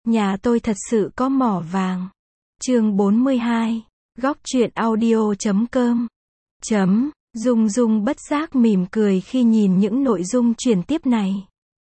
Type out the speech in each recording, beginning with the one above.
Nhà tôi thật sự có mỏ vàng. Chương 42. Góc truyện audio.com. Dung Dung bất giác mỉm cười khi nhìn những nội dung chuyển tiếp này.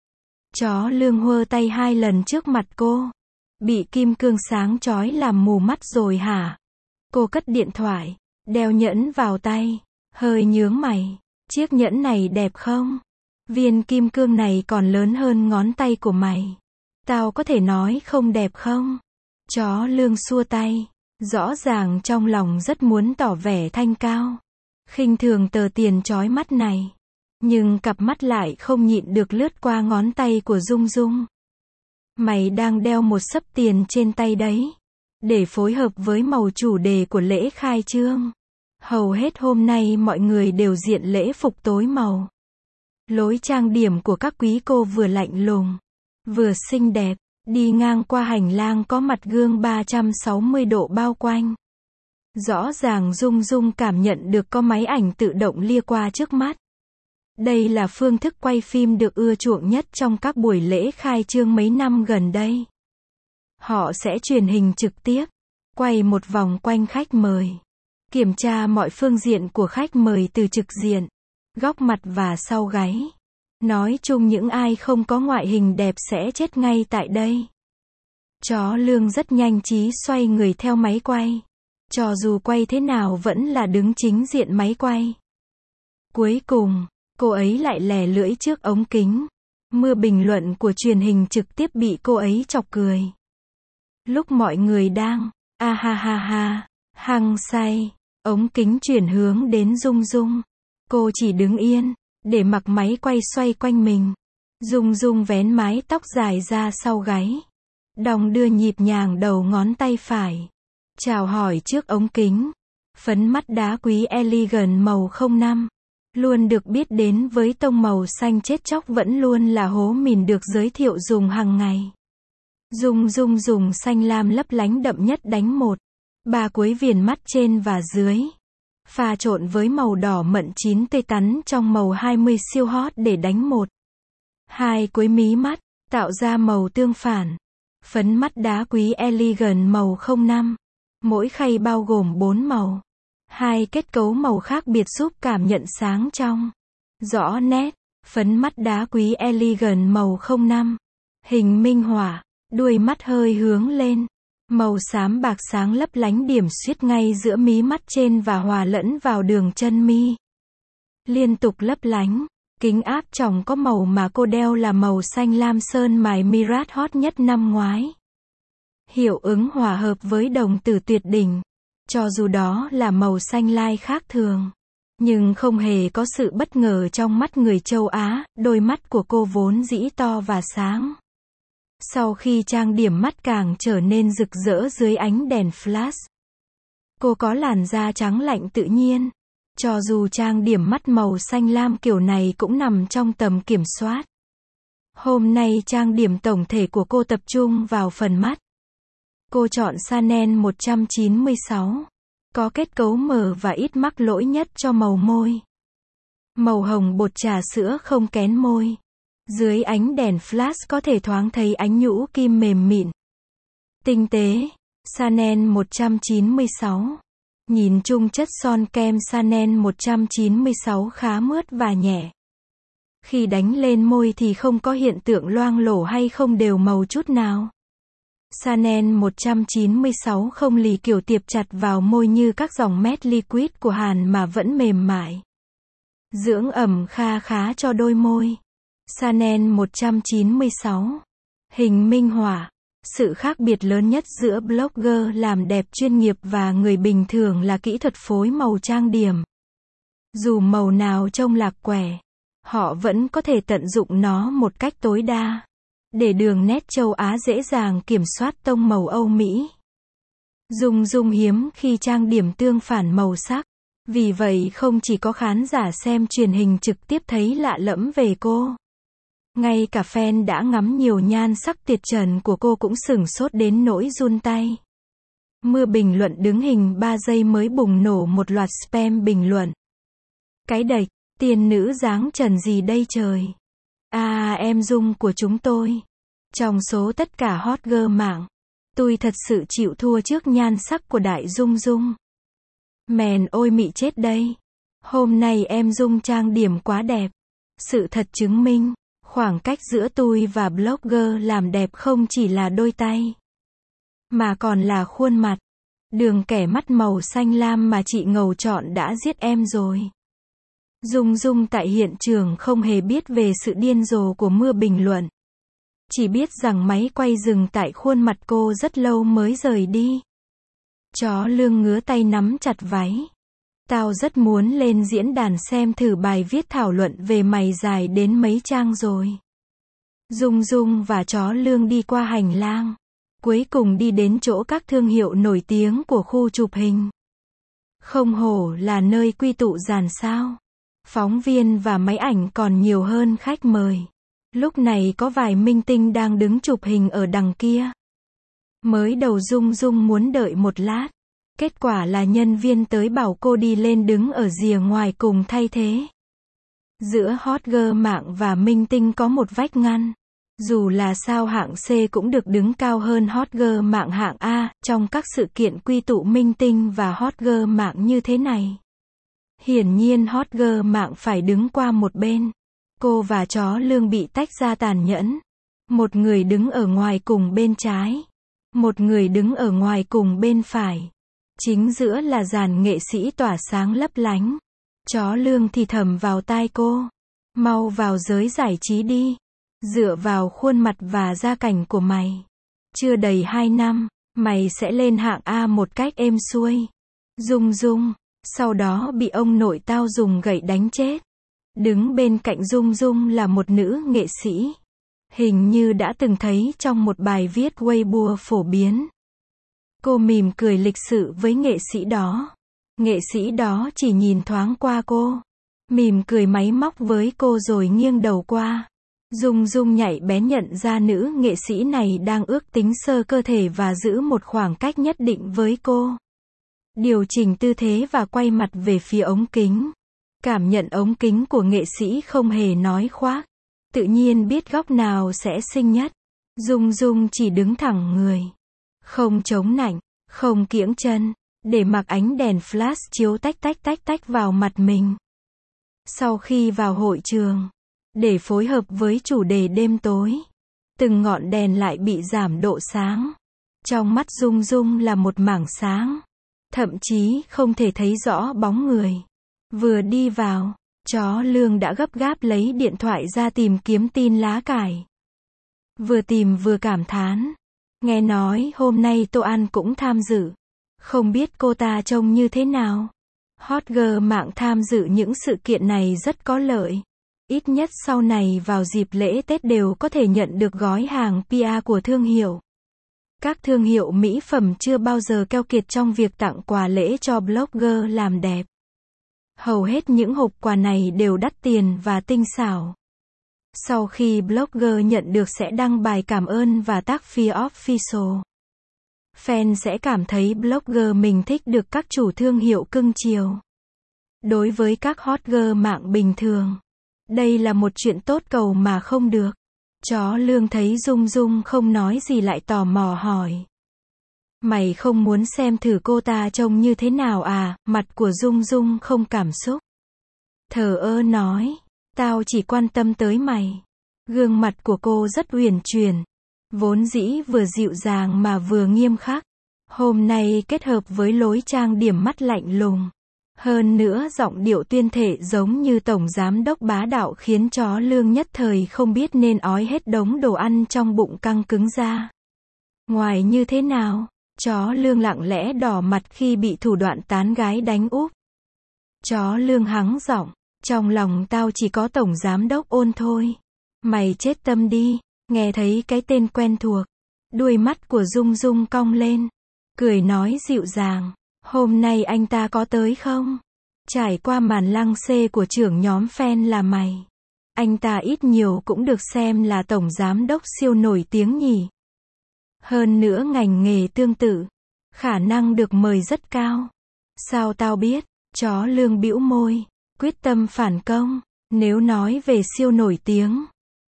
Chó Lương hơ tay 2 lần trước mặt cô. Bị kim cương sáng chói làm mù mắt rồi hả? Cô cất điện thoại, đeo nhẫn vào tay, hơi nhướng mày. Chiếc nhẫn này đẹp không? Viên kim cương này còn lớn hơn ngón tay của mày. Tao có thể nói không đẹp không? Chó Lương xua tay, rõ ràng trong lòng rất muốn tỏ vẻ thanh cao, khinh thường tờ tiền chói mắt này. Nhưng cặp mắt lại không nhịn được lướt qua ngón tay của Dung Dung. Mày đang đeo một xấp tiền trên tay đấy, để phối hợp với màu chủ đề của lễ khai trương. Hầu hết hôm nay mọi người đều diện lễ phục tối màu. Lối trang điểm của các quý cô vừa lạnh lùng, vừa xinh đẹp, đi ngang qua hành lang có mặt gương 360 độ bao quanh. Rõ ràng Dung Dung cảm nhận được có máy ảnh tự động lia qua trước mắt. Đây là phương thức quay phim được ưa chuộng nhất trong các buổi lễ khai trương mấy năm gần đây. Họ sẽ truyền hình trực tiếp, quay một vòng quanh khách mời, kiểm tra mọi phương diện của khách mời từ trực diện, góc mặt và sau gáy. Nói chung những ai không có ngoại hình đẹp sẽ chết ngay tại đây. Chó Lương rất nhanh trí xoay người theo máy quay. Cho dù quay thế nào vẫn là đứng chính diện máy quay. Cuối cùng, cô ấy lại lè lưỡi trước ống kính. Mưa bình luận của truyền hình trực tiếp bị cô ấy chọc cười. Lúc mọi người đang ha ha ha, hăng say, ống kính chuyển hướng đến Dung Dung. Cô chỉ đứng yên, để mặc máy quay xoay quanh mình. Dung Dung vén mái tóc dài ra sau gáy, đong đưa nhịp nhàng đầu ngón tay phải, chào hỏi trước ống kính. Phấn mắt đá quý Elegant màu 05, luôn được biết đến với tông màu xanh chết chóc, vẫn luôn là hố mìn được giới thiệu dùng hàng ngày. Dung Dung dùng xanh lam lấp lánh đậm nhất đánh 1/3 cuối viền mắt trên và dưới, pha trộn với màu đỏ mận chín tươi tắn trong màu 20 siêu hot để đánh 1/2 cuối mí mắt, tạo ra màu tương phản. Phấn mắt đá quý Elegant màu 05, mỗi khay bao gồm 4 màu, 2 kết cấu màu khác biệt giúp cảm nhận sáng trong, rõ nét. Phấn mắt đá quý Elegant màu 05, hình minh họa, đuôi mắt hơi hướng lên, màu xám bạc sáng lấp lánh điểm xuyết ngay giữa mí mắt trên và hòa lẫn vào đường chân mi. Liên tục lấp lánh. Kính áp tròng có màu mà cô đeo là màu xanh lam sơn mài Mirage hot nhất năm ngoái. Hiệu ứng hòa hợp với đồng tử tuyệt đỉnh. Cho dù đó là màu xanh lai khác thường, nhưng không hề có sự bất ngờ trong mắt người châu Á. Đôi mắt của cô vốn dĩ to và sáng, sau khi trang điểm mắt càng trở nên rực rỡ dưới ánh đèn flash. Cô có làn da trắng lạnh tự nhiên. Cho dù trang điểm mắt màu xanh lam kiểu này cũng nằm trong tầm kiểm soát. Hôm nay trang điểm tổng thể của cô tập trung vào phần mắt. Cô chọn Chanel 196, có kết cấu mờ và ít mắc lỗi nhất cho màu môi. Màu hồng bột trà sữa không kén môi. Dưới ánh đèn flash có thể thoáng thấy ánh nhũ kim mềm mịn, tinh tế. Chanel 196. Nhìn chung chất son kem Chanel 196 khá mướt và nhẹ. Khi đánh lên môi thì không có hiện tượng loang lổ hay không đều màu chút nào. Chanel 196 không lì kiểu tiệp chặt vào môi như các dòng matte liquid của Hàn mà vẫn mềm mại, dưỡng ẩm kha khá cho đôi môi. Chanel 196. Hình minh họa. Sự khác biệt lớn nhất giữa blogger làm đẹp chuyên nghiệp và người bình thường là kỹ thuật phối màu trang điểm. Dù màu nào trông lạc quẻ, họ vẫn có thể tận dụng nó một cách tối đa, để đường nét châu Á dễ dàng kiểm soát tông màu Âu Mỹ. Dung Dung hiếm khi trang điểm tương phản màu sắc, vì vậy không chỉ có khán giả xem truyền hình trực tiếp thấy lạ lẫm về cô. Ngay cả fan đã ngắm nhiều nhan sắc tuyệt trần của cô cũng sửng sốt đến nỗi run tay. Mưa bình luận đứng hình 3 giây mới bùng nổ một loạt spam bình luận. Cái đệch, tiên nữ dáng trần gì đây trời. À em Dung của chúng tôi. Trong số tất cả hot girl mạng, tôi thật sự chịu thua trước nhan sắc của Đại Dung Dung. Mèn ôi mị chết đây. Hôm nay em Dung trang điểm quá đẹp. Sự thật chứng minh, khoảng cách giữa tôi và blogger làm đẹp không chỉ là đôi tay, mà còn là khuôn mặt. Đường kẻ mắt màu xanh lam mà chị ngầu chọn đã giết em rồi. Dung Dung tại hiện trường không hề biết về sự điên rồ của mưa bình luận. Chỉ biết rằng máy quay dừng tại khuôn mặt cô rất lâu mới rời đi. Chó Lương ngứa tay nắm chặt váy. Tao rất muốn lên diễn đàn xem thử bài viết thảo luận về mày dài đến mấy trang rồi. Dung Dung và chó Lương đi qua hành lang. Cuối cùng đi đến chỗ các thương hiệu nổi tiếng của khu chụp hình. Không hổ là nơi quy tụ dàn sao. Phóng viên và máy ảnh còn nhiều hơn khách mời. Lúc này có vài minh tinh đang đứng chụp hình ở đằng kia. Mới đầu Dung Dung muốn đợi một lát. Kết quả là nhân viên tới bảo cô đi lên đứng ở rìa ngoài cùng thay thế. Giữa hot girl mạng và minh tinh có một vách ngăn. Dù là sao hạng C cũng được đứng cao hơn hot girl mạng hạng A, trong các sự kiện quy tụ minh tinh và hot girl mạng như thế này. Hiển nhiên hot girl mạng phải đứng qua một bên. Cô và chó Lương bị tách ra tàn nhẫn. Một người đứng ở ngoài cùng bên trái. Một người đứng ở ngoài cùng bên phải. Chính giữa là dàn nghệ sĩ tỏa sáng lấp lánh. Chó Lương thì thầm vào tai cô. Mau vào giới giải trí đi. Dựa vào khuôn mặt và gia cảnh của mày. Chưa đầy 2 năm, mày sẽ lên hạng A một cách êm xuôi. Dung Dung, sau đó bị ông nội tao dùng gậy đánh chết. Đứng bên cạnh Dung Dung là một nữ nghệ sĩ. Hình như đã từng thấy trong một bài viết Weibo phổ biến. Cô mỉm cười lịch sự với nghệ sĩ đó. Nghệ sĩ đó chỉ nhìn thoáng qua cô. Mỉm cười máy móc với cô rồi nghiêng đầu qua. Dung Dung nhạy bén nhận ra nữ nghệ sĩ này đang ước tính sơ cơ thể và giữ một khoảng cách nhất định với cô. Điều chỉnh tư thế và quay mặt về phía ống kính. Cảm nhận ống kính của nghệ sĩ không hề nói khoác. Tự nhiên biết góc nào sẽ xinh nhất. Dung Dung chỉ đứng thẳng người. Không chống nạnh, không kiễng chân. Để mặc ánh đèn flash chiếu tách tách tách tách vào mặt mình. Sau khi vào hội trường, để phối hợp với chủ đề đêm tối, từng ngọn đèn lại bị giảm độ sáng. Trong mắt Dung Dung là một mảng sáng. Thậm chí không thể thấy rõ bóng người. Vừa đi vào, chó Lương đã gấp gáp lấy điện thoại ra tìm kiếm tin lá cải. Vừa tìm vừa cảm thán. Nghe nói hôm nay Tô An cũng tham dự. Không biết cô ta trông như thế nào. Hot girl mạng tham dự những sự kiện này rất có lợi. Ít nhất sau này vào dịp lễ Tết đều có thể nhận được gói hàng PR của thương hiệu. Các thương hiệu mỹ phẩm chưa bao giờ keo kiệt trong việc tặng quà lễ cho blogger làm đẹp. Hầu hết những hộp quà này đều đắt tiền và tinh xảo. Sau khi blogger nhận được sẽ đăng bài cảm ơn và tag phía official. Fan sẽ cảm thấy blogger mình thích được các chủ thương hiệu cưng chiều. Đối với các hot girl mạng bình thường, đây là một chuyện tốt cầu mà không được. Chó Lương thấy Dung Dung không nói gì lại tò mò hỏi. Mày không muốn xem thử cô ta trông như thế nào à? Mặt của Dung Dung không cảm xúc. Thờ ơ nói, tao chỉ quan tâm tới mày. Gương mặt của cô rất uyển chuyển. Vốn dĩ vừa dịu dàng mà vừa nghiêm khắc. Hôm nay kết hợp với lối trang điểm mắt lạnh lùng. Hơn nữa giọng điệu tuyên thệ giống như tổng giám đốc bá đạo khiến chó Lương nhất thời không biết nên ói hết đống đồ ăn trong bụng căng cứng ra. Ngoài như thế nào, chó Lương lặng lẽ đỏ mặt khi bị thủ đoạn tán gái đánh úp. Chó Lương hắng giọng, trong lòng tao chỉ có tổng giám đốc Ôn thôi. Mày chết tâm đi, nghe thấy cái tên quen thuộc. Đuôi mắt của Dung Dung cong lên, cười nói dịu dàng. Hôm nay anh ta có tới không? Trải qua màn lăng xê của trưởng nhóm fan là mày. Anh ta ít nhiều cũng được xem là tổng giám đốc siêu nổi tiếng nhỉ. Hơn nữa ngành nghề tương tự. Khả năng được mời rất cao. Sao tao biết? Chó Lương bĩu môi. Quyết tâm phản công. Nếu nói về siêu nổi tiếng,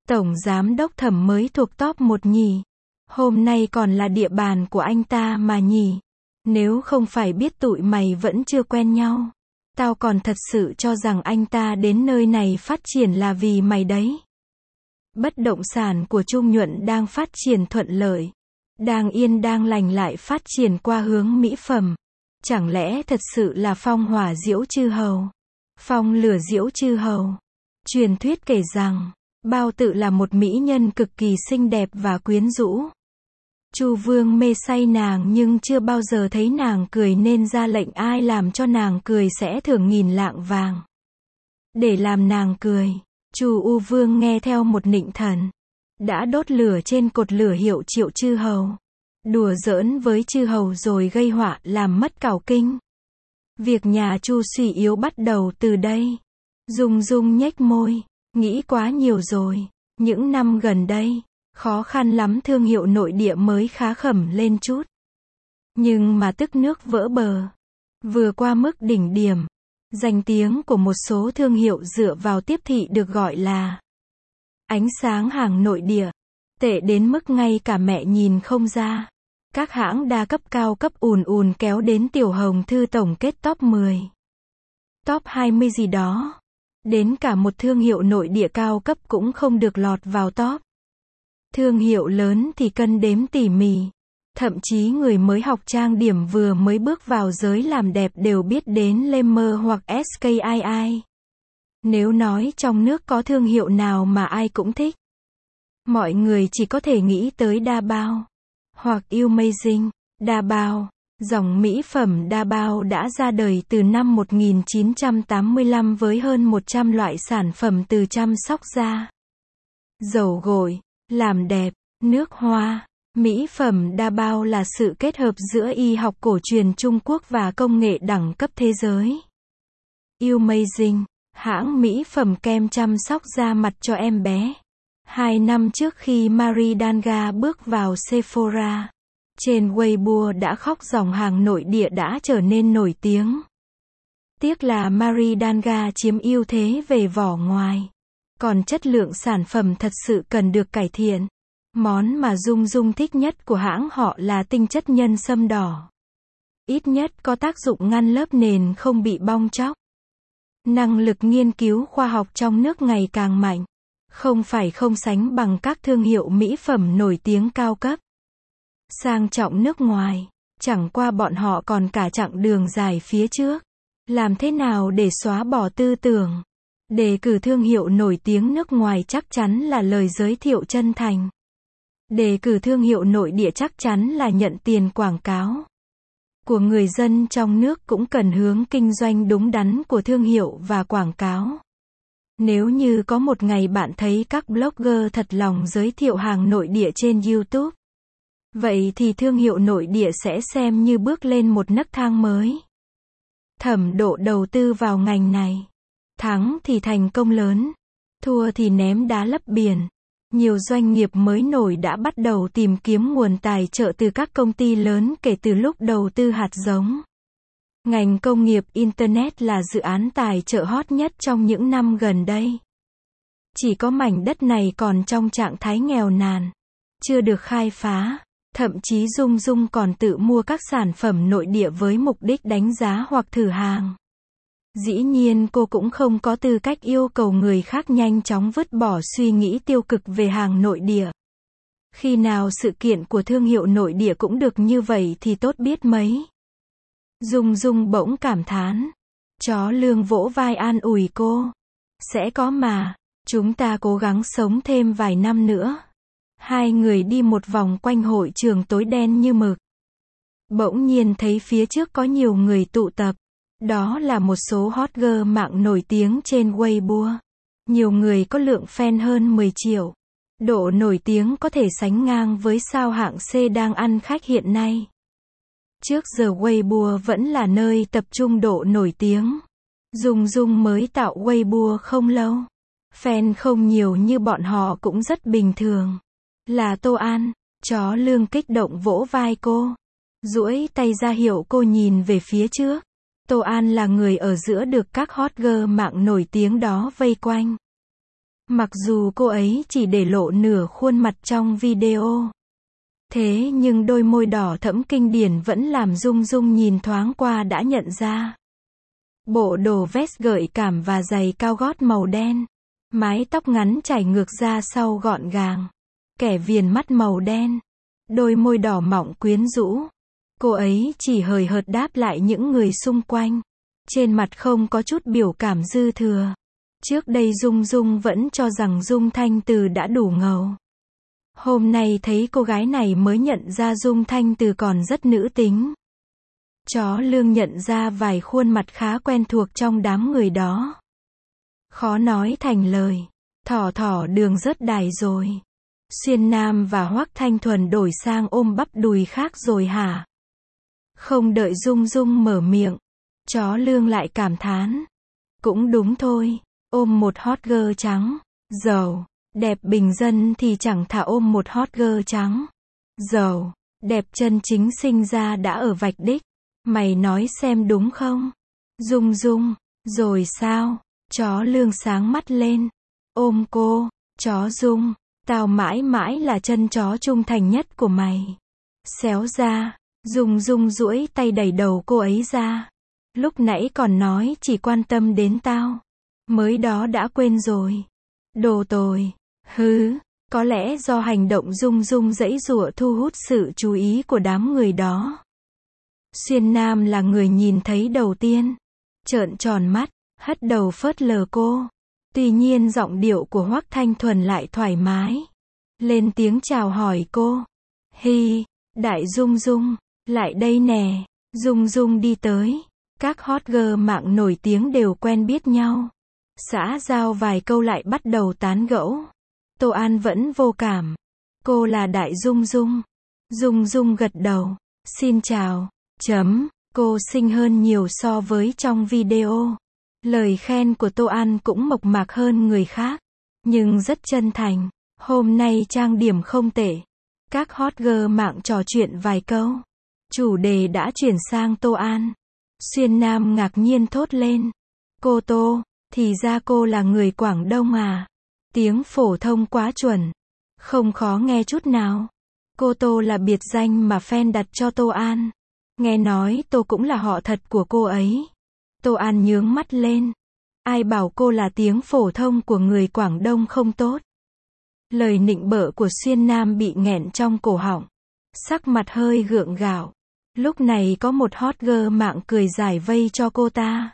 Tổng giám đốc Thẩm mới thuộc top 1 nhỉ? Hôm nay còn là địa bàn của anh ta mà nhỉ? Nếu không phải biết tụi mày vẫn chưa quen nhau, tao còn thật sự cho rằng anh ta đến nơi này phát triển là vì mày đấy. Bất động sản của Trung Nhuận đang phát triển thuận lợi. Đang yên đang lành lại phát triển qua hướng mỹ phẩm. Chẳng lẽ thật sự là phong hỏa diễu chư hầu? Phong lửa diễu chư hầu. Truyền thuyết kể rằng, Bao Tự là một mỹ nhân cực kỳ xinh đẹp và quyến rũ. Chu Vương mê say nàng nhưng chưa bao giờ thấy nàng cười nên ra lệnh ai làm cho nàng cười sẽ thưởng 1000 lạng vàng. Để làm nàng cười, Chu U Vương nghe theo một nịnh thần, đã đốt lửa trên cột lửa hiệu triệu chư hầu. Đùa giỡn với chư hầu rồi gây họa làm mất cảo kinh. Việc nhà Chu suy yếu bắt đầu từ đây. Dung Dung nhếch môi, nghĩ quá nhiều rồi. Những năm gần đây, khó khăn lắm thương hiệu nội địa mới khá khẩm lên chút. Nhưng mà tức nước vỡ bờ. Vừa qua mức đỉnh điểm. Danh tiếng của một số thương hiệu dựa vào tiếp thị được gọi là ánh sáng hàng nội địa. Tệ đến mức ngay cả mẹ nhìn không ra. Các hãng đa cấp cao cấp ùn ùn kéo đến Tiểu Hồng Thư tổng kết top 10. Top 20 gì đó. Đến cả một thương hiệu nội địa cao cấp cũng không được lọt vào top. Thương hiệu lớn thì cân đếm tỉ mỉ. Thậm chí người mới học trang điểm vừa mới bước vào giới làm đẹp đều biết đến Lemmer hoặc SKII. Nếu nói trong nước có thương hiệu nào mà ai cũng thích, mọi người chỉ có thể nghĩ tới Đa Bao hoặc Amazing. Đa Bao, dòng mỹ phẩm Đa Bao đã ra đời từ năm 1985 với hơn 100 loại sản phẩm từ chăm sóc da, dầu gội, làm đẹp, nước hoa. Mỹ phẩm Đa Bao là sự kết hợp giữa y học cổ truyền Trung Quốc và công nghệ đẳng cấp thế giới. Amazing, hãng mỹ phẩm kem chăm sóc da mặt cho em bé. 2 năm trước khi Marie Danga bước vào Sephora, trên Weibo đã khóc dòng hàng nội địa đã trở nên nổi tiếng. Tiếc là Marie Danga chiếm ưu thế về vỏ ngoài, còn chất lượng sản phẩm thật sự cần được cải thiện. Món mà Dung Dung thích nhất của hãng họ là tinh chất nhân sâm đỏ. Ít nhất có tác dụng ngăn lớp nền không bị bong tróc. Năng lực nghiên cứu khoa học trong nước ngày càng mạnh. Không phải không sánh bằng các thương hiệu mỹ phẩm nổi tiếng cao cấp, sang trọng nước ngoài. Chẳng qua bọn họ còn cả chặng đường dài phía trước. Làm thế nào để xóa bỏ tư tưởng đề cử thương hiệu nổi tiếng nước ngoài chắc chắn là lời giới thiệu chân thành. Đề cử thương hiệu nội địa chắc chắn là nhận tiền quảng cáo của người dân trong nước, cũng cần hướng kinh doanh đúng đắn của thương hiệu và quảng cáo. Nếu như có một ngày bạn thấy các blogger thật lòng giới thiệu hàng nội địa trên YouTube, vậy thì thương hiệu nội địa sẽ xem như bước lên một nấc thang mới. Thẩm Độ đầu tư vào ngành này. Thắng thì thành công lớn, thua thì ném đá lấp biển. Nhiều doanh nghiệp mới nổi đã bắt đầu tìm kiếm nguồn tài trợ từ các công ty lớn kể từ lúc đầu tư hạt giống. Ngành công nghiệp Internet là dự án tài trợ hot nhất trong những năm gần đây. Chỉ có mảnh đất này còn trong trạng thái nghèo nàn, chưa được khai phá. Thậm chí Dung Dung còn tự mua các sản phẩm nội địa với mục đích đánh giá hoặc thử hàng. Dĩ nhiên cô cũng không có tư cách yêu cầu người khác nhanh chóng vứt bỏ suy nghĩ tiêu cực về hàng nội địa. Khi nào sự kiện của thương hiệu nội địa cũng được như vậy thì tốt biết mấy. Dung Dung bỗng cảm thán. Chó Lương vỗ vai an ủi cô. Sẽ có mà, chúng ta cố gắng sống thêm vài năm nữa. Hai người đi một vòng quanh hội trường tối đen như mực. Bỗng nhiên thấy phía trước có nhiều người tụ tập. Đó là một số hot girl mạng nổi tiếng trên Weibo. Nhiều người có lượng fan hơn 10 triệu. Độ nổi tiếng có thể sánh ngang với sao hạng C đang ăn khách hiện nay. Trước giờ Weibo vẫn là nơi tập trung độ nổi tiếng. Dung Dung mới tạo Weibo không lâu. Fan không nhiều như bọn họ cũng rất bình thường. Là Tô An. Chó Lương kích động vỗ vai cô, duỗi tay ra hiệu cô nhìn về phía trước. Tô An là người ở giữa được các hot girl mạng nổi tiếng đó vây quanh. Mặc dù cô ấy chỉ để lộ nửa khuôn mặt trong video. Thế nhưng đôi môi đỏ thẫm kinh điển vẫn làm Dung Dung nhìn thoáng qua đã nhận ra. Bộ đồ vest gợi cảm và giày cao gót màu đen. Mái tóc ngắn chảy ngược ra sau gọn gàng. Kẻ viền mắt màu đen. Đôi môi đỏ mọng quyến rũ. Cô ấy chỉ hời hợt đáp lại những người xung quanh. Trên mặt không có chút biểu cảm dư thừa. Trước đây Dung Dung vẫn cho rằng Dung Thanh Từ đã đủ ngầu. Hôm nay thấy cô gái này mới nhận ra Dung Thanh Từ còn rất nữ tính. Chó Lương nhận ra vài khuôn mặt khá quen thuộc trong đám người đó. Khó nói thành lời. Thỏ Đường rớt đài rồi. Xuyên Nam và Hoắc Thanh Thuần đổi sang ôm bắp đùi khác rồi hả? Không đợi Dung Dung mở miệng, chó Lương lại cảm thán. Cũng đúng thôi, ôm một hot girl trắng, giàu, đẹp bình dân thì chẳng thà ôm một hot girl trắng, giàu, đẹp chân chính sinh ra đã ở vạch đích. Mày nói xem đúng không? Dung Dung, rồi sao? Chó Lương sáng mắt lên. Ôm cô, chó Dung, tao mãi mãi là chân chó trung thành nhất của mày. Xéo ra, Dung Dung duỗi tay đẩy đầu cô ấy ra. Lúc nãy còn nói chỉ quan tâm đến tao. Mới đó đã quên rồi. Đồ tồi. Hứ, có lẽ do hành động Dung Dung giãy giụa thu hút sự chú ý của đám người đó. Xuyên Nam là người nhìn thấy đầu tiên. Trợn tròn mắt, hất đầu phớt lờ cô. Tuy nhiên giọng điệu của Hoắc Thanh Thuần lại thoải mái. Lên tiếng chào hỏi cô. Hi, Đại Dung Dung, lại đây nè. Dung Dung đi tới. Các hot girl mạng nổi tiếng đều quen biết nhau. Xã giao vài câu lại bắt đầu tán gẫu. Tô An vẫn vô cảm. Cô là Đại Dung Dung. Dung Dung gật đầu. Xin chào. Cô xinh hơn nhiều so với trong video. Lời khen của Tô An cũng mộc mạc hơn người khác. Nhưng rất chân thành. Hôm nay trang điểm không tệ. Các hot girl mạng trò chuyện vài câu. Chủ đề đã chuyển sang Tô An. Xuyên Nam ngạc nhiên thốt lên. Cô Tô, thì ra cô là người Quảng Đông à? Tiếng phổ thông quá chuẩn. Không khó nghe chút nào. Cô Tô là biệt danh mà fan đặt cho Tô An. Nghe nói Tô cũng là họ thật của cô ấy. Tô An nhướng mắt lên. Ai bảo cô là tiếng phổ thông của người Quảng Đông không tốt. Lời nịnh bợ của Xuyên Nam bị nghẹn trong cổ họng. Sắc mặt hơi gượng gạo. Lúc này có một hot girl mạng cười giải vây cho cô ta.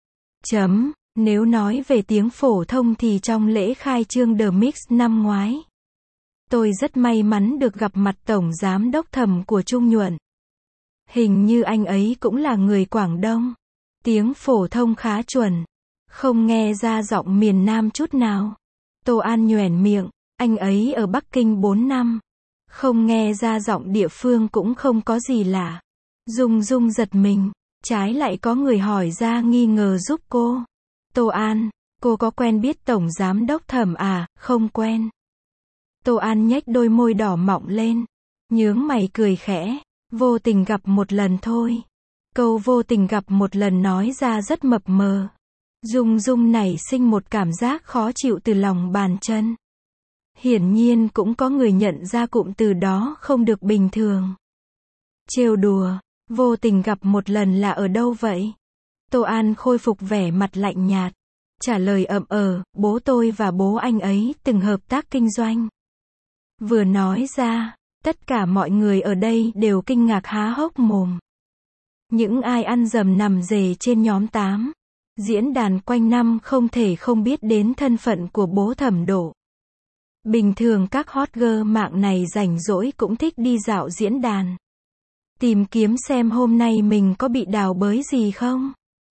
Nếu nói về tiếng phổ thông thì trong lễ khai trương The Mix năm ngoái, tôi rất may mắn được gặp mặt tổng giám đốc thẩm của Trung Nhuận. Hình như anh ấy cũng là người Quảng Đông. Tiếng phổ thông khá chuẩn. Không nghe ra giọng miền Nam chút nào. Tô An nhoẻn miệng. Anh ấy ở Bắc Kinh 4 năm. Không nghe ra giọng địa phương cũng không có gì lạ. Dung Dung giật mình. Trái lại có người hỏi ra nghi ngờ giúp cô. Tô An, cô có quen biết tổng giám đốc thẩm à? Không quen. Tô An nhếch đôi môi đỏ mọng lên. Nhướng mày cười khẽ. Vô tình gặp một lần thôi. Câu vô tình gặp một lần nói ra rất mập mờ. Dung Dung nảy sinh một cảm giác khó chịu từ lòng bàn chân. Hiển nhiên cũng có người nhận ra cụm từ đó không được bình thường. Trêu đùa, vô tình gặp một lần là ở đâu vậy? Tô An khôi phục vẻ mặt lạnh nhạt. Trả lời bố tôi và bố anh ấy từng hợp tác kinh doanh. Vừa nói ra, tất cả mọi người ở đây đều kinh ngạc há hốc mồm. Những ai ăn dầm nằm rề trên nhóm 8 diễn đàn quanh năm không thể không biết đến thân phận của bố Thẩm Độ. Bình thường các hot girl mạng này rảnh rỗi cũng thích đi dạo diễn đàn. Tìm kiếm xem hôm nay mình có bị đào bới gì không.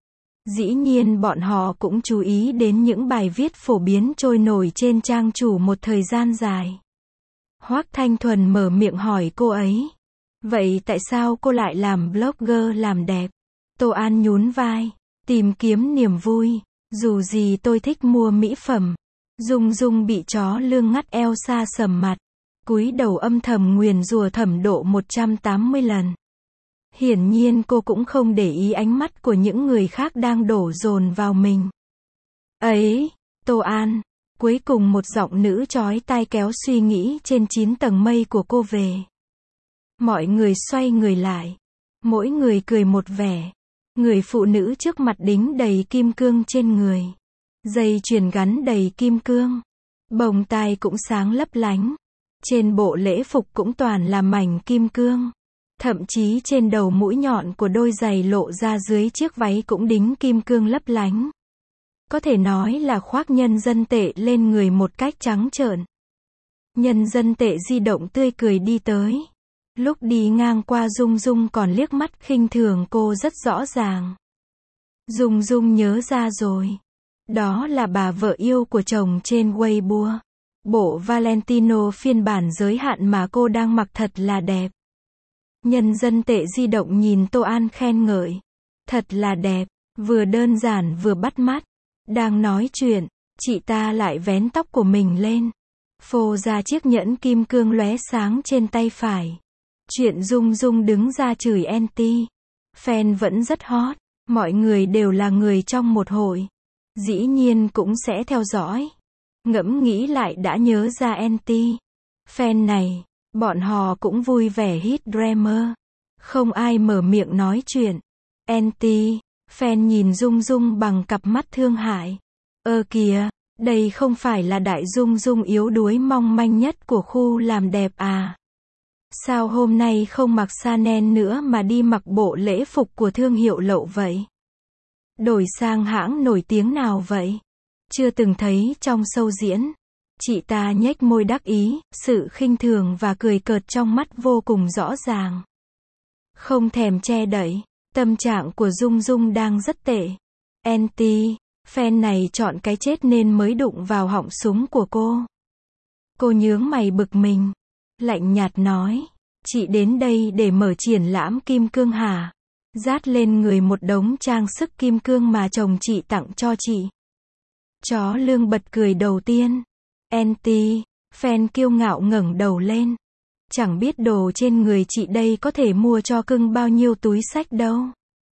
Dĩ nhiên bọn họ cũng chú ý đến những bài viết phổ biến trôi nổi trên trang chủ một thời gian dài. Hoắc Thanh Thuần mở miệng hỏi cô ấy. Vậy tại sao cô lại làm blogger làm đẹp? Tô An nhún vai. Tìm kiếm niềm vui. Dù gì tôi thích mua mỹ phẩm. Dung Dung bị chó Lương ngắt eo xa sầm mặt. Cúi đầu âm thầm nguyền rủa Thẩm Độ 180 lần. Hiển nhiên cô cũng không để ý ánh mắt của những người khác đang đổ dồn vào mình. Ấy, Tô An, Cuối cùng một giọng nữ chói tai kéo suy nghĩ trên 9 tầng mây của cô về. Mọi người xoay người lại. Mỗi người cười một vẻ. Người phụ nữ trước mặt đính đầy kim cương trên người. Dây chuyền gắn đầy kim cương. Bồng tai cũng sáng lấp lánh. Trên bộ lễ phục cũng toàn là mảnh kim cương. Thậm chí trên đầu mũi nhọn của đôi giày lộ ra dưới chiếc váy cũng đính kim cương lấp lánh. Có thể nói là khoác nhân dân tệ lên người một cách trắng trợn. Nhân dân tệ di động tươi cười đi tới. Lúc đi ngang qua Dung Dung còn liếc mắt khinh thường cô rất rõ ràng. Dung Dung nhớ ra rồi. Đó là bà vợ yêu của chồng trên Weibo. Bộ Valentino phiên bản giới hạn mà cô đang mặc thật là đẹp. Nhân dân tệ di động nhìn Tô An khen ngợi. Thật là đẹp, vừa đơn giản vừa bắt mắt. Đang nói chuyện, chị ta lại vén tóc của mình lên. Phô ra chiếc nhẫn kim cương lóe sáng trên tay phải. Chuyện Dung Dung đứng ra chửi anti. Fan vẫn rất hot, mọi người đều là người trong một hội. Dĩ nhiên cũng sẽ theo dõi. Ngẫm nghĩ lại đã nhớ ra anti. Fan này, bọn họ cũng vui vẻ hit Dreamer. Không ai mở miệng nói chuyện. Anti, fan nhìn Dung Dung bằng cặp mắt thương hại. Kìa, đây không phải là đại Dung Dung yếu đuối mong manh nhất của khu làm đẹp à? Sao hôm nay không mặc Chanel nữa mà đi mặc bộ lễ phục của thương hiệu lậu vậy? Đổi sang hãng nổi tiếng nào vậy? Chưa từng thấy trong show diễn. Chị ta nhếch môi đắc ý, sự khinh thường và cười cợt trong mắt vô cùng rõ ràng. Không thèm che đậy, tâm trạng của Dung Dung đang rất tệ. Anti, fan này chọn cái chết nên mới đụng vào họng súng của cô. Cô nhướng mày bực mình. Lạnh nhạt nói, chị đến đây để mở triển lãm kim cương hả? Dát lên người một đống trang sức kim cương mà chồng chị tặng cho chị. Chó Lương bật cười đầu tiên. Anti, fan kiêu ngạo ngẩng đầu lên. Chẳng biết đồ trên người chị đây có thể mua cho cưng bao nhiêu túi xách đâu.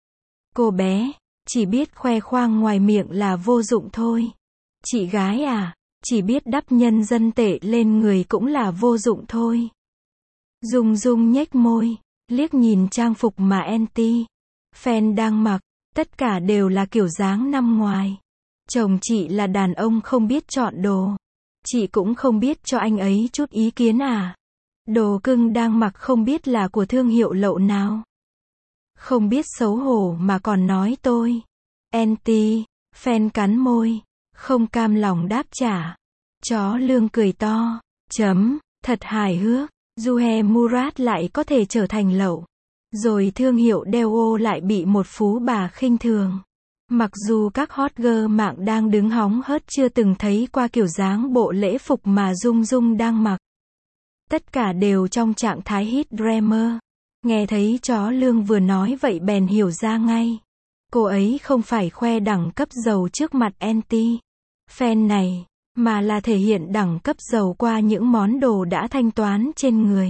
Cô bé, chỉ biết khoe khoang ngoài miệng là vô dụng thôi. Chị gái à, chỉ biết đắp nhân dân tệ lên người cũng là vô dụng thôi. Dung Dung nhếch môi, liếc nhìn trang phục mà anti fan đang mặc, tất cả đều là kiểu dáng năm ngoài. Chồng chị là đàn ông không biết chọn đồ. Chị cũng không biết cho anh ấy chút ý kiến à? Đồ cưng đang mặc không biết là của thương hiệu lậu nào. Không biết xấu hổ mà còn nói tôi. Anti fan cắn môi, không cam lòng đáp trả. Chó Lương cười to. Thật hài hước. Juhe Murat lại có thể trở thành lậu. Rồi thương hiệu Deo lại bị một phú bà khinh thường. Mặc dù các hot girl mạng đang đứng hóng hớt chưa từng thấy qua kiểu dáng bộ lễ phục mà Dung Dung đang mặc. Tất cả đều trong trạng thái hit Dreamer. Nghe thấy chó Lương vừa nói vậy bèn hiểu ra ngay. Cô ấy không phải khoe đẳng cấp giàu trước mặt anti fan này, mà là thể hiện đẳng cấp giàu qua những món đồ đã thanh toán trên người.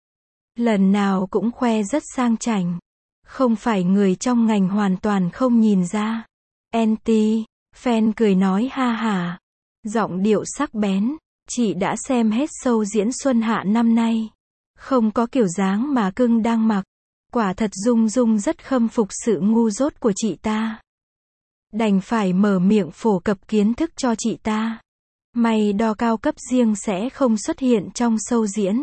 Lần nào cũng khoe rất sang chảnh. Không phải người trong ngành hoàn toàn không nhìn ra. Anti fan cười nói ha hả. Giọng điệu sắc bén. Chị đã xem hết show diễn xuân hạ năm nay. Không có kiểu dáng mà cưng đang mặc. Quả thật Dung Dung rất khâm phục sự ngu dốt của chị ta. Đành phải mở miệng phổ cập kiến thức cho chị ta. May đo cao cấp riêng sẽ không xuất hiện trong show diễn.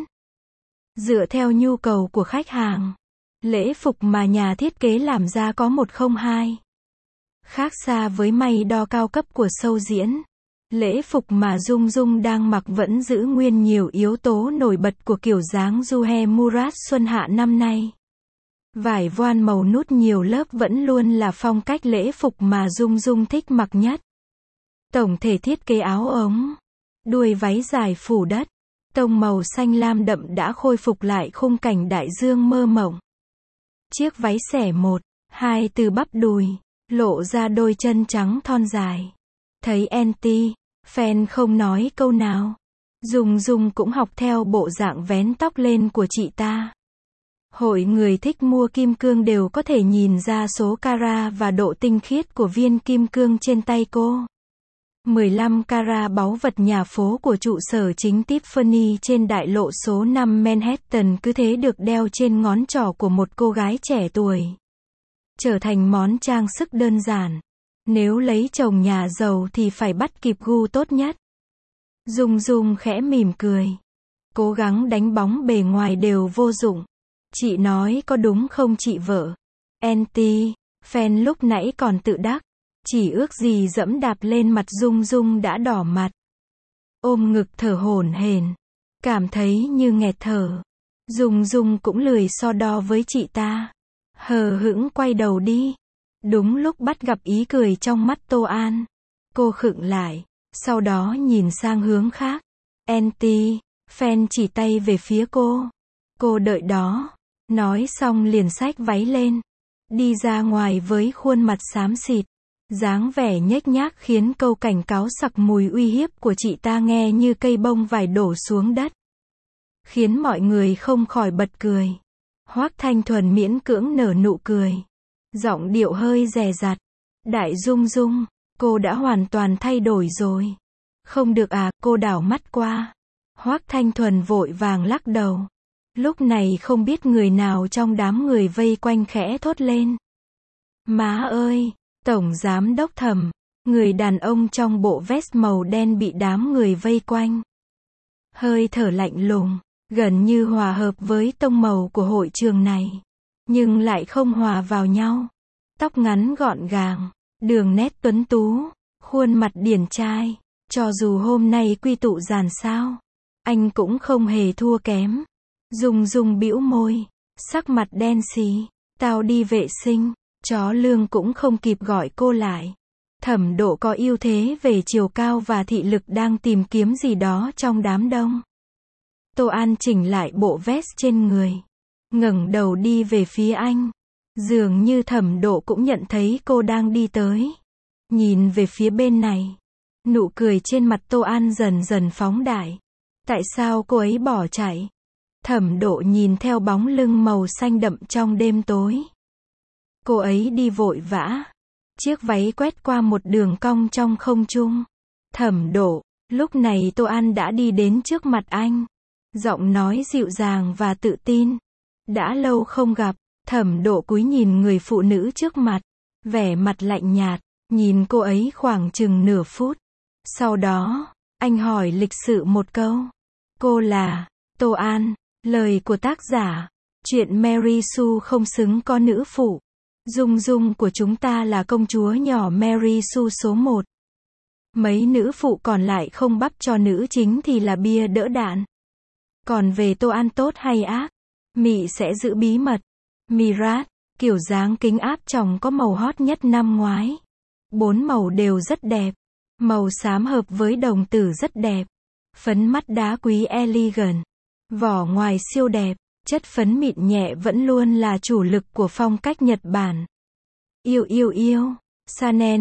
Dựa theo nhu cầu của khách hàng, lễ phục mà nhà thiết kế làm ra có 102. Khác xa với may đo cao cấp của show diễn. Lễ phục mà Dung Dung đang mặc vẫn giữ nguyên nhiều yếu tố nổi bật của kiểu dáng Juhe Murat xuân hạ năm nay. Vải voan màu nút nhiều lớp vẫn luôn là phong cách lễ phục mà Dung Dung thích mặc nhất. Tổng thể thiết kế áo ống, đuôi váy dài phủ đất, tông màu xanh lam đậm đã khôi phục lại khung cảnh đại dương mơ mộng. Chiếc váy xẻ 1, 2 từ bắp đùi, lộ ra đôi chân trắng thon dài. Thấy anti fan không nói câu nào. Dung Dung cũng học theo bộ dạng vén tóc lên của chị ta. Hội người thích mua kim cương đều có thể nhìn ra số carat và độ tinh khiết của viên kim cương trên tay cô. 15 carat báu vật nhà phố của trụ sở chính Tiffany trên đại lộ số 5 Manhattan cứ thế được đeo trên ngón trỏ của một cô gái trẻ tuổi. Trở thành món trang sức đơn giản. Nếu lấy chồng nhà giàu thì phải bắt kịp gu tốt nhất. Dung Dung khẽ mỉm cười. Cố gắng đánh bóng bề ngoài đều vô dụng. Chị nói có đúng không chị vợ? Anti, fan lúc nãy còn tự đắc. Chỉ ước gì dẫm đạp lên mặt Dung Dung đã đỏ mặt. Ôm ngực thở hổn hển. Cảm thấy như nghẹt thở. Dung Dung cũng lười so đo với chị ta. Hờ hững quay đầu đi. Đúng lúc bắt gặp ý cười trong mắt Tô An. Cô khựng lại. Sau đó nhìn sang hướng khác. Anti, fan chỉ tay về phía cô. Cô đợi đó. Nói xong liền xách váy lên. Đi ra ngoài với khuôn mặt xám xịt. Dáng vẻ nhếch nhác khiến câu cảnh cáo sặc mùi uy hiếp của chị ta nghe như cây bông vải đổ xuống đất. Khiến mọi người không khỏi bật cười. Hoắc Thanh Thuần miễn cưỡng nở nụ cười. Giọng điệu hơi dè dặt. Đại Dung Dung, cô đã hoàn toàn thay đổi rồi. Không được à, cô đảo mắt qua. Hoắc Thanh Thuần vội vàng lắc đầu. Lúc này không biết người nào trong đám người vây quanh khẽ thốt lên. Má ơi, Tổng Giám Đốc Thẩm, người đàn ông trong bộ vest màu đen bị đám người vây quanh. Hơi thở lạnh lùng, gần như hòa hợp với tông màu của hội trường này. Nhưng lại không hòa vào nhau. Tóc ngắn gọn gàng, đường nét tuấn tú, khuôn mặt điển trai. Cho dù hôm nay quy tụ dàn sao, anh cũng không hề thua kém. Dung Dung bĩu môi, sắc mặt đen xì. Tao đi vệ sinh. Chó Lương cũng không kịp gọi cô lại. Thẩm Độ có ưu thế về chiều cao và thị lực đang tìm kiếm gì đó trong đám đông. Tô An chỉnh lại bộ vest trên người. Ngẩng đầu đi về phía anh. Dường như Thẩm Độ cũng nhận thấy cô đang đi tới. Nhìn về phía bên này. Nụ cười trên mặt Tô An dần dần phóng đại. Tại sao cô ấy bỏ chạy? Thẩm Độ nhìn theo bóng lưng màu xanh đậm trong đêm tối. Cô ấy đi vội vã. Chiếc váy quét qua một đường cong trong không trung. Thẩm Độ, lúc này Tô An đã đi đến trước mặt anh. Giọng nói dịu dàng và tự tin. Đã lâu không gặp. Thẩm Độ cúi nhìn người phụ nữ trước mặt. Vẻ mặt lạnh nhạt. Nhìn cô ấy khoảng chừng nửa phút. Sau đó, anh hỏi lịch sự một câu. Cô là Tô An. Lời của tác giả. Chuyện Mary Sue không xứng có nữ phụ. Dung Dung của chúng ta là công chúa nhỏ Mary Sue số 1. Mấy nữ phụ còn lại không bắp cho nữ chính thì là bia đỡ đạn. Còn về Tô An tốt hay ác, Mị sẽ giữ bí mật. Mirat, kiểu dáng kính áp tròng có màu hot nhất năm ngoái. 4 màu đều rất đẹp. Màu xám hợp với đồng tử rất đẹp. Phấn mắt đá quý elegant. Vỏ ngoài siêu đẹp. Chất phấn mịn nhẹ vẫn luôn là chủ lực của phong cách Nhật Bản. Yêu. Chanel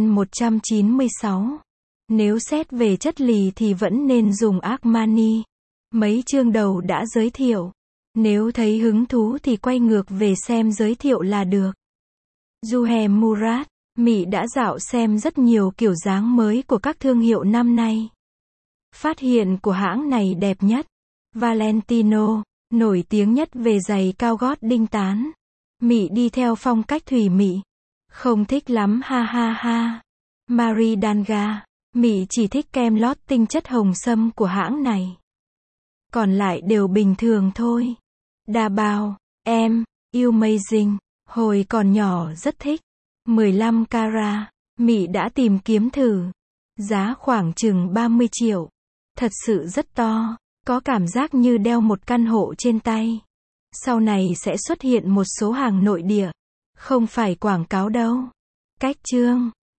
196. Nếu xét về chất lì thì vẫn nên dùng Armani. Mấy chương đầu đã giới thiệu. Nếu thấy hứng thú thì quay ngược về xem giới thiệu là được. Juhe Murad, Mị đã dạo xem rất nhiều kiểu dáng mới của các thương hiệu năm nay. Phát hiện của hãng này đẹp nhất. Valentino, nổi tiếng nhất về giày cao gót đinh tán. Mị đi theo phong cách thủy mị. Không thích lắm ha ha ha. Maridanga, Mị chỉ thích kem lót tinh chất hồng sâm của hãng này. Còn lại đều bình thường thôi. Đà Bao, em, Amazing, hồi còn nhỏ rất thích. 15 carat, Mị đã tìm kiếm thử. Giá khoảng chừng 30 triệu. Thật sự rất to. Có cảm giác như đeo một căn hộ trên tay. Sau này sẽ xuất hiện một số hàng nội địa. Không phải quảng cáo đâu. Cách chương